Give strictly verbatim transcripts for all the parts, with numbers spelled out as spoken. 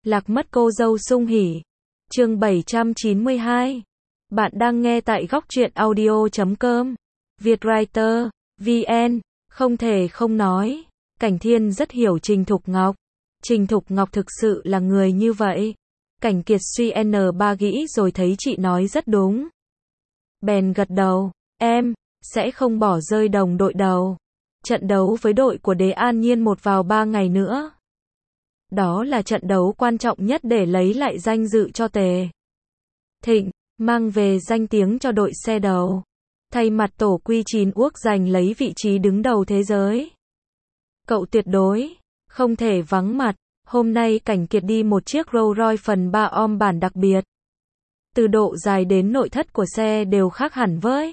Lạc mất cô dâu sung hỉ. Chương bảy trăm chín mươi hai. Bạn đang nghe tại góc truyện audio chấm com. Vietwriter, vê en, không thể không nói. Cảnh Thiên rất hiểu Trình Thục Ngọc. Trình Thục Ngọc thực sự là người như vậy. Cảnh Kiệt suy n ba nghĩ rồi thấy chị nói rất đúng. Bèn gật đầu, em, sẽ không bỏ rơi đồng đội đầu. Trận đấu với đội của Đế An Nhiên một vào ba ngày nữa. Đó là trận đấu quan trọng nhất để lấy lại danh dự cho Tề Thịnh, mang về danh tiếng cho đội xe đầu. Thay mặt tổ quy chín Uốc giành lấy vị trí đứng đầu thế giới. Cậu tuyệt đối không thể vắng mặt. Hôm nay Cảnh Kiệt đi một chiếc Rolls Royce phần ba om bản đặc biệt. Từ độ dài đến nội thất của xe đều khác hẳn với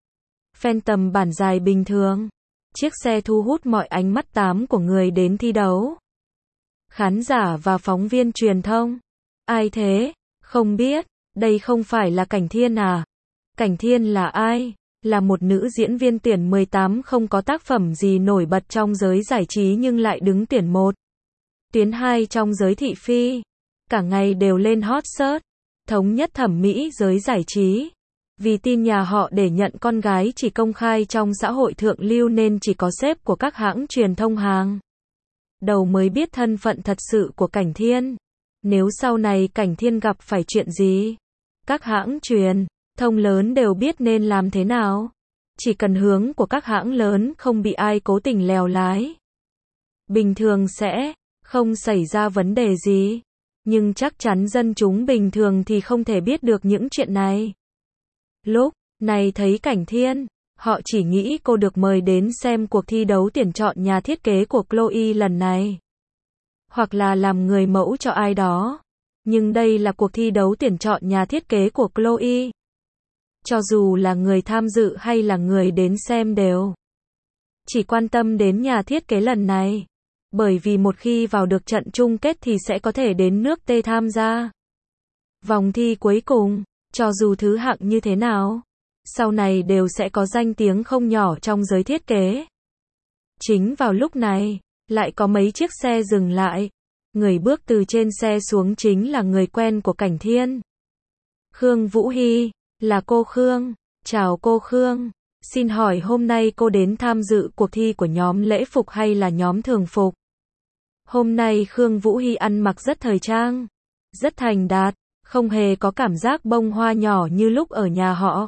Phantom bản dài bình thường. Chiếc xe thu hút mọi ánh mắt tám của người đến thi đấu. Khán giả và phóng viên truyền thông. Ai thế? Không biết. Đây không phải là Cảnh Thiên à? Cảnh Thiên là ai? Là một nữ diễn viên tuyển mười tám không có tác phẩm gì nổi bật trong giới giải trí nhưng lại đứng tuyển một, tuyến hai trong giới thị phi. Cả ngày đều lên hot search. Thống nhất thẩm mỹ giới giải trí. Vì tin nhà họ để nhận con gái chỉ công khai trong xã hội thượng lưu nên chỉ có sếp của các hãng truyền thông hàng đầu mới biết thân phận thật sự của Cảnh Thiên. Nếu sau này Cảnh Thiên gặp phải chuyện gì, các hãng truyền thông lớn đều biết nên làm thế nào. Chỉ cần hướng của các hãng lớn không bị ai cố tình lèo lái, bình thường sẽ không xảy ra vấn đề gì. Nhưng chắc chắn dân chúng bình thường thì không thể biết được những chuyện này. Lúc này thấy Cảnh Thiên, họ chỉ nghĩ cô được mời đến xem cuộc thi đấu tuyển chọn nhà thiết kế của Chloe lần này. Hoặc là làm người mẫu cho ai đó. Nhưng đây là cuộc thi đấu tuyển chọn nhà thiết kế của Chloe. Cho dù là người tham dự hay là người đến xem đều chỉ quan tâm đến nhà thiết kế lần này. Bởi vì một khi vào được trận chung kết thì sẽ có thể đến nước T tham gia vòng thi cuối cùng. Cho dù thứ hạng như thế nào, sau này đều sẽ có danh tiếng không nhỏ trong giới thiết kế. Chính vào lúc này, lại có mấy chiếc xe dừng lại. Người bước từ trên xe xuống chính là người quen của Cảnh Thiên. Khương Vũ Hy, là cô Khương. Chào cô Khương. Xin hỏi hôm nay cô đến tham dự cuộc thi của nhóm lễ phục hay là nhóm thường phục? Hôm nay Khương Vũ Hy ăn mặc rất thời trang, rất thành đạt, không hề có cảm giác bông hoa nhỏ như lúc ở nhà họ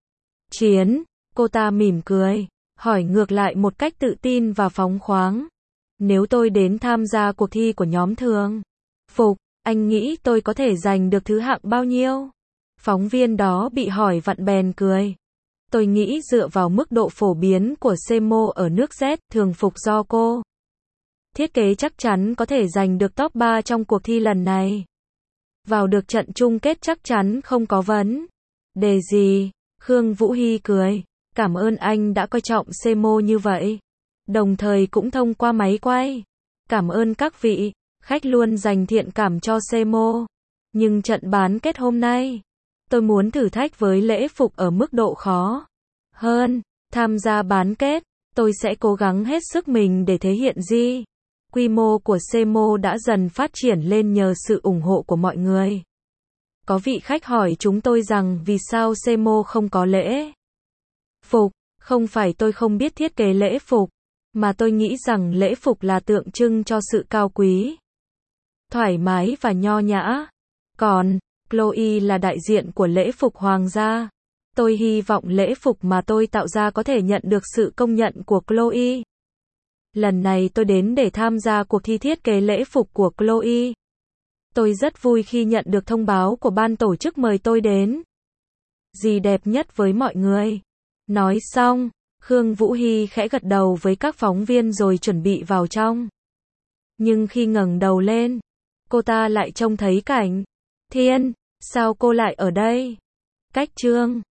Chiến. Cô ta mỉm cười, hỏi ngược lại một cách tự tin và phóng khoáng. Nếu tôi đến tham gia cuộc thi của nhóm thường phục, anh nghĩ tôi có thể giành được thứ hạng bao nhiêu? Phóng viên đó bị hỏi vặn bèn cười. Tôi nghĩ dựa vào mức độ phổ biến của Semo ở nước Z, thường phục do cô thiết kế chắc chắn có thể giành được top ba trong cuộc thi lần này. Vào được trận chung kết chắc chắn không có vấn đề gì. Khương Vũ Hy cười. Cảm ơn anh đã coi trọng Semo như vậy. Đồng thời cũng thông qua máy quay. Cảm ơn các vị khách luôn dành thiện cảm cho Semo. Nhưng trận bán kết hôm nay, tôi muốn thử thách với lễ phục ở mức độ khó hơn. Tham gia bán kết, tôi sẽ cố gắng hết sức mình để thể hiện gì. Quy mô của Semo đã dần phát triển lên nhờ sự ủng hộ của mọi người. Có vị khách hỏi chúng tôi rằng vì sao Semo không có lễ phục. Không phải tôi không biết thiết kế lễ phục, mà tôi nghĩ rằng lễ phục là tượng trưng cho sự cao quý, thoải mái và nho nhã. Còn Chloe là đại diện của lễ phục hoàng gia. Tôi hy vọng lễ phục mà tôi tạo ra có thể nhận được sự công nhận của Chloe. Lần này tôi đến để tham gia cuộc thi thiết kế lễ phục của Chloe. Tôi rất vui khi nhận được thông báo của ban tổ chức mời tôi đến. Gì đẹp nhất với mọi người. Nói xong, Khương Vũ Hy khẽ gật đầu với các phóng viên rồi chuẩn bị vào trong. Nhưng khi ngẩng đầu lên, cô ta lại trông thấy Cảnh Thiên. Sao cô lại ở đây? Cách chương